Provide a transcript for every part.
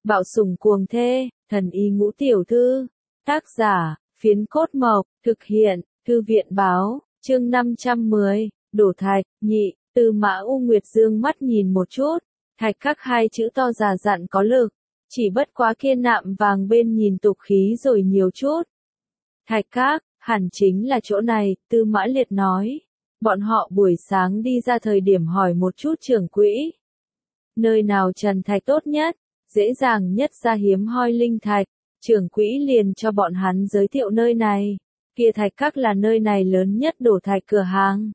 Bạo sủng cuồng thê, thần y ngũ tiểu thư. Tác giả, Phiến Cốt Mộc, thực hiện, Thư viện báo, chương 510, đổ thạch, nhị, Tư Mã U Nguyệt dương mắt nhìn một chút, thạch các hai chữ to già dặn có lực, chỉ bất quá kia nạm vàng bên nhìn tục khí rồi nhiều chút. Thạch các, hẳn chính là chỗ này, Tư Mã Liệt nói. Bọn họ buổi sáng đi ra thời điểm hỏi một chút trưởng quỹ. Nơi nào trần thạch tốt nhất, dễ dàng nhất ra hiếm hoi linh thạch, trưởng quỹ liền cho bọn hắn giới thiệu nơi này. Kia thạch các là nơi này lớn nhất đổ thạch cửa hàng.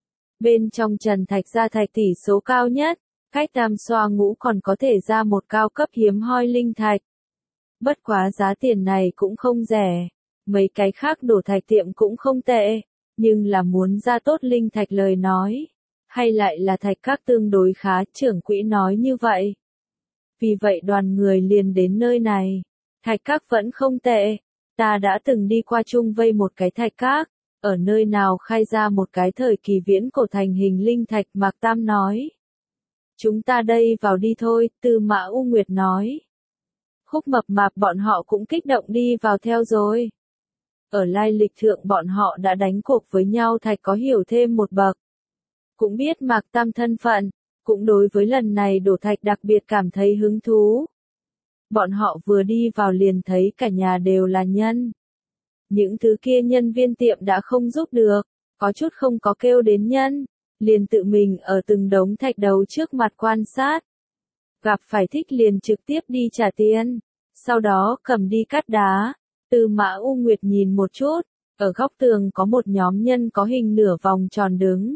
Bên trong trần thạch ra thạch tỷ số cao nhất, cách tam xoa ngũ còn có thể ra một cao cấp hiếm hoi linh thạch. Bất quá giá tiền này cũng không rẻ, mấy cái khác đổ thạch tiệm cũng không tệ, nhưng là muốn ra tốt linh thạch lời nói, hay lại là thạch các tương đối khá, trưởng quỹ nói như vậy. Vì vậy đoàn người liền đến nơi này, thạch các vẫn không tệ, ta đã từng đi qua chung vây một cái thạch các, ở nơi nào khai ra một cái thời kỳ viễn cổ thành hình linh thạch, Mạc Tam nói. Chúng ta đây vào đi thôi, Tư Mã U Nguyệt nói. Khúc Mập Mạp bọn họ cũng kích động đi vào theo rồi. Ở lai lịch thượng bọn họ đã đánh cuộc với nhau, thạch có hiểu thêm một bậc. Cũng biết Mạc Tam thân phận, cũng đối với lần này đổ thạch đặc biệt cảm thấy hứng thú. Bọn họ vừa đi vào liền thấy cả nhà đều là nhân. Những thứ kia nhân viên tiệm đã không giúp được, có chút không có kêu đến nhân, liền tự mình ở từng đống thạch đầu trước mặt quan sát. Gặp phải thích liền trực tiếp đi trả tiền, sau đó cầm đi cắt đá. Tư Mã U Nguyệt nhìn một chút, ở góc tường có một nhóm nhân có hình nửa vòng tròn đứng.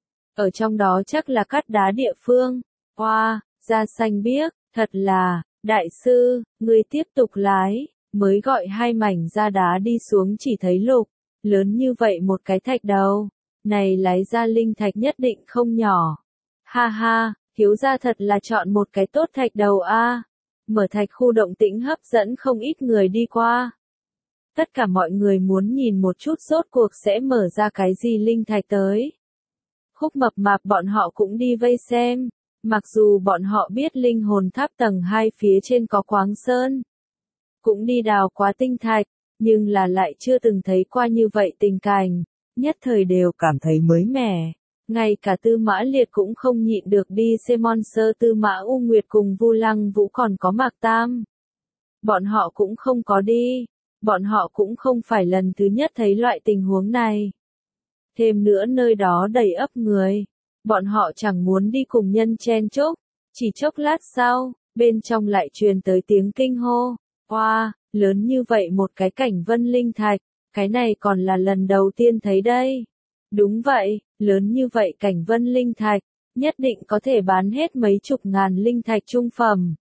Ở trong đó chắc là cắt đá địa phương. Hoa, da xanh biếc, thật là, đại sư, người tiếp tục lái, mới gọi hai mảnh da đá đi xuống chỉ thấy lục, lớn như vậy một cái thạch đầu, này lái ra linh thạch nhất định không nhỏ. Ha ha, thiếu gia thật là chọn một cái tốt thạch đầu a. Mở thạch khu động tĩnh hấp dẫn không ít người đi qua. Tất cả mọi người muốn nhìn một chút rốt cuộc sẽ mở ra cái gì linh thạch tới. Khúc Mập Mạp bọn họ cũng đi vây xem, mặc dù bọn họ biết linh hồn tháp tầng 2 phía trên có khoáng sơn. Cũng đi đào quá tinh thạch, nhưng là lại chưa từng thấy qua như vậy tình cảnh, nhất thời đều cảm thấy mới mẻ. Ngay cả Tư Mã Liệt cũng không nhịn được đi xem Monster. Tư Mã U Nguyệt cùng Vu Lăng Vũ còn có Mạc Tam. Bọn họ cũng không có đi, bọn họ cũng không phải lần thứ nhất thấy loại tình huống này. Thêm nữa nơi đó đầy ắp người, bọn họ chẳng muốn đi cùng nhân chen chúc, chỉ chốc lát sau, bên trong lại truyền tới tiếng kinh hô. Wow, lớn như vậy một cái cảnh vân linh thạch, cái này còn là lần đầu tiên thấy đây. Đúng vậy, lớn như vậy cảnh vân linh thạch, nhất định có thể bán hết mấy chục ngàn linh thạch trung phẩm.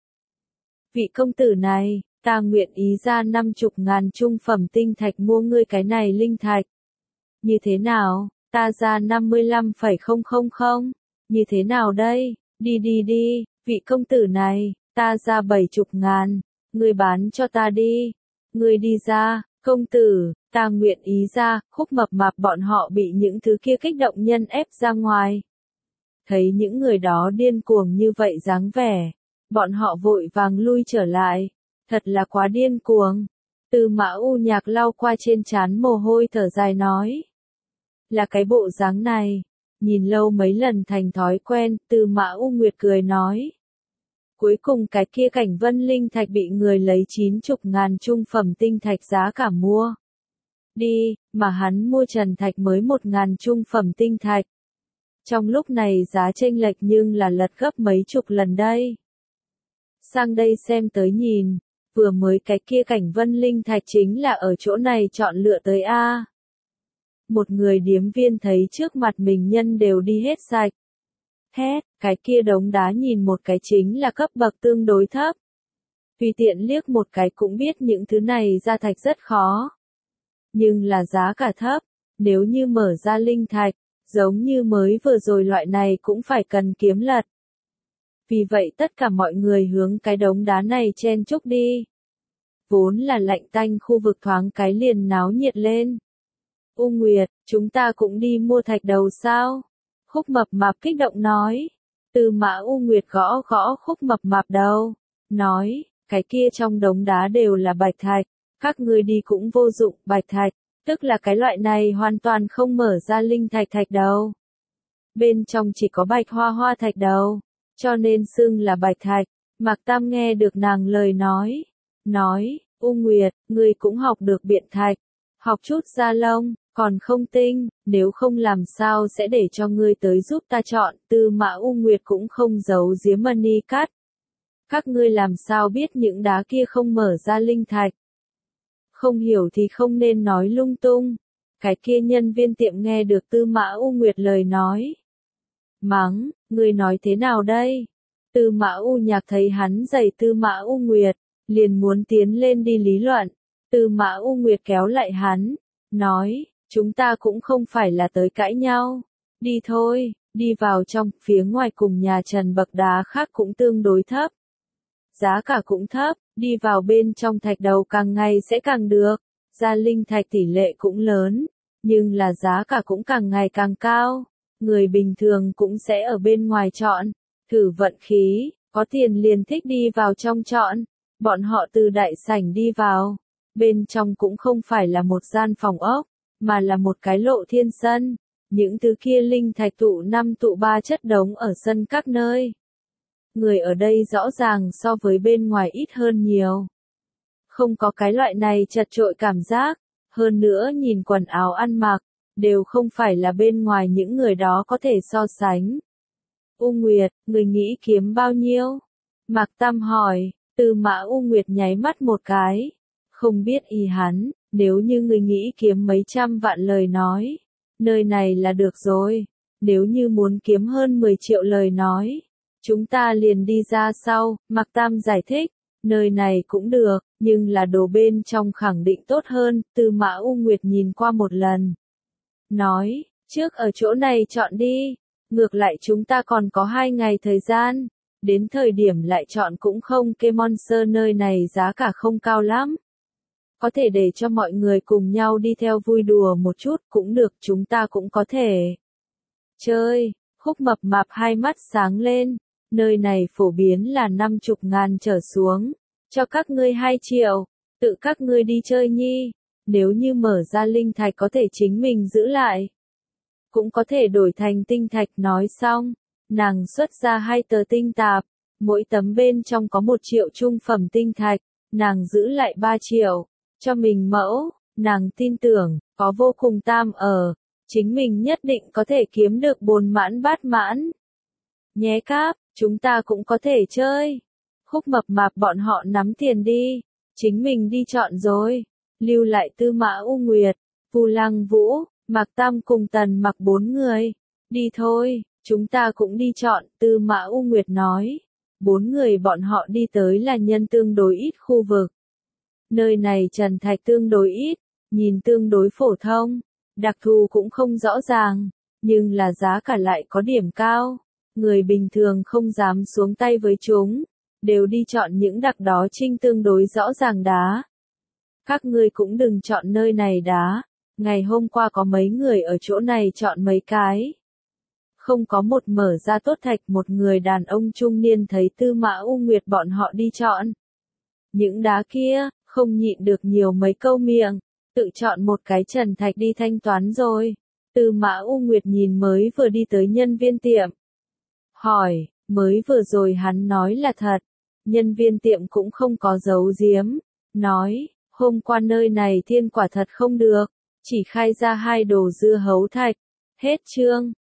Vị công tử này, ta nguyện ý ra 50 ngàn trung phẩm tinh thạch mua ngươi cái này linh thạch. Như thế nào, ta ra 55,000, như thế nào đây, đi đi đi, vị công tử này, ta ra 70 ngàn, ngươi bán cho ta đi, ngươi đi ra, công tử, ta nguyện ý ra. Khúc Mập Mạp bọn họ bị những thứ kia kích động nhân ép ra ngoài. Thấy những người đó điên cuồng như vậy dáng vẻ, bọn họ vội vàng lui trở lại, thật là quá điên cuồng. Tư Mã U Nhạc lau qua trên trán mồ hôi thở dài nói. Là cái bộ dáng này, nhìn lâu mấy lần thành thói quen, Tư Mã U Nguyệt cười nói. Cuối cùng cái kia cảnh vân linh thạch bị người lấy 90 ngàn trung phẩm tinh thạch giá cả mua. Đi, mà hắn mua trần thạch mới 1 ngàn trung phẩm tinh thạch. Trong lúc này giá chênh lệch nhưng là lật gấp mấy chục lần đây. Sang đây xem tới nhìn, vừa mới cái kia cảnh vân linh thạch chính là ở chỗ này chọn lựa tới a. Một người điếm viên thấy trước mặt mình nhân đều đi hết sạch. Hét, cái kia đống đá nhìn một cái chính là cấp bậc tương đối thấp. Tùy tiện liếc một cái cũng biết những thứ này ra thạch rất khó. Nhưng là giá cả thấp, nếu như mở ra linh thạch, giống như mới vừa rồi loại này cũng phải cần kiếm lật. Vì vậy tất cả mọi người hướng cái đống đá này chen chúc đi. Vốn là lạnh tanh khu vực thoáng cái liền náo nhiệt lên. U Nguyệt, chúng ta cũng đi mua thạch đầu sao? Khúc Mập Mạp kích động nói. Tư Mã U Nguyệt gõ gõ Khúc Mập Mạp đầu, nói, cái kia trong đống đá đều là bạch thạch, các ngươi đi cũng vô dụng, bạch thạch, tức là cái loại này hoàn toàn không mở ra linh thạch thạch đầu. Bên trong chỉ có bạch hoa hoa thạch đầu, cho nên xưng là bạch thạch. Mạc Tam nghe được nàng lời nói, U Nguyệt, ngươi cũng học được biện thạch, học chút da lông, còn không tinh, nếu không làm sao sẽ để cho ngươi tới giúp ta chọn, Tư Mã U Nguyệt cũng không giấu giếm Mani Cát. Các ngươi làm sao biết những đá kia không mở ra linh thạch? Không hiểu thì không nên nói lung tung. Cái kia nhân viên tiệm nghe được Tư Mã U Nguyệt lời nói. Mắng, ngươi nói thế nào đây? Tư Mã U Nhạc thấy hắn giày Tư Mã U Nguyệt, liền muốn tiến lên đi lý luận. Tư Mã U Nguyệt kéo lại hắn, nói, chúng ta cũng không phải là tới cãi nhau. Đi thôi, đi vào trong, phía ngoài cùng nhà Trần bậc đá khác cũng tương đối thấp. Giá cả cũng thấp, đi vào bên trong thạch đầu càng ngày sẽ càng được. Ra linh thạch tỷ lệ cũng lớn, nhưng là giá cả cũng càng ngày càng cao. Người bình thường cũng sẽ ở bên ngoài chọn, thử vận khí, có tiền liền thích đi vào trong chọn. Bọn họ từ đại sảnh đi vào, bên trong cũng không phải là một gian phòng ốc, mà là một cái lộ thiên sân. Những thứ kia linh thạch tụ 5 tụ 3 chất đống ở sân các nơi. Người ở đây rõ ràng so với bên ngoài ít hơn nhiều. Không có cái loại này chật chội cảm giác, hơn nữa nhìn quần áo ăn mặc, đều không phải là bên ngoài những người đó có thể so sánh. U Nguyệt, người nghĩ kiếm bao nhiêu? Mạc Tam hỏi, Tư Mã U Nguyệt nháy mắt một cái. Không biết ý hắn, nếu như người nghĩ kiếm mấy trăm vạn lời nói, nơi này là được rồi. Nếu như muốn kiếm hơn 10 triệu lời nói, chúng ta liền đi ra sau. Mạc Tam giải thích, nơi này cũng được, nhưng là đồ bên trong khẳng định tốt hơn. Tư Mã U Nguyệt nhìn qua một lần. Nói, trước ở chỗ này chọn đi, ngược lại chúng ta còn có 2 ngày thời gian, đến thời điểm lại chọn cũng không kê Monster nơi này giá cả không cao lắm. Có thể để cho mọi người cùng nhau đi theo vui đùa một chút cũng được, chúng ta cũng có thể chơi. Khúc Mập Mạp hai mắt sáng lên, nơi này phổ biến là 50.000 trở xuống, cho các ngươi 2 triệu, tự các ngươi đi chơi nhi. Nếu như mở ra linh thạch có thể chính mình giữ lại, cũng có thể đổi thành tinh thạch. Nói xong, nàng xuất ra 2 tờ tinh tạp, mỗi tấm bên trong có 1 triệu trung phẩm tinh thạch, nàng giữ lại 3 triệu, cho mình mẫu, nàng tin tưởng, có vô cùng tam ở, chính mình nhất định có thể kiếm được bồn mãn bát mãn. Nhé cáp, chúng ta cũng có thể chơi. Khúc Mập Mạp bọn họ nắm tiền đi, chính mình đi chọn rồi. Lưu lại Tư Mã U Nguyệt, Vu Lăng Vũ, Mạc Tam cùng Tần Mặc 4 người. Đi thôi, chúng ta cũng đi chọn, Tư Mã U Nguyệt nói. 4 người bọn họ đi tới là nhân tương đối ít khu vực. Nơi này trần thạch tương đối ít, nhìn tương đối phổ thông, đặc thù cũng không rõ ràng, nhưng là giá cả lại có điểm cao. Người bình thường không dám xuống tay với chúng, đều đi chọn những đặc đó trinh tương đối rõ ràng đá. Các ngươi cũng đừng chọn nơi này đá, ngày hôm qua có mấy người ở chỗ này chọn mấy cái. Không có một mở ra tốt thạch. Một người đàn ông trung niên thấy Tư Mã U Nguyệt bọn họ đi chọn những đá kia, không nhịn được nhiều mấy câu miệng, tự chọn một cái trần thạch đi thanh toán rồi. Tư Mã U Nguyệt nhìn mới vừa đi tới nhân viên tiệm, hỏi, mới vừa rồi hắn nói là thật. Nhân viên tiệm cũng không có giấu giếm, nói, hôm qua nơi này thiên quả thật không được, chỉ khai ra 2 đồ dưa hấu thạch. Hết chương.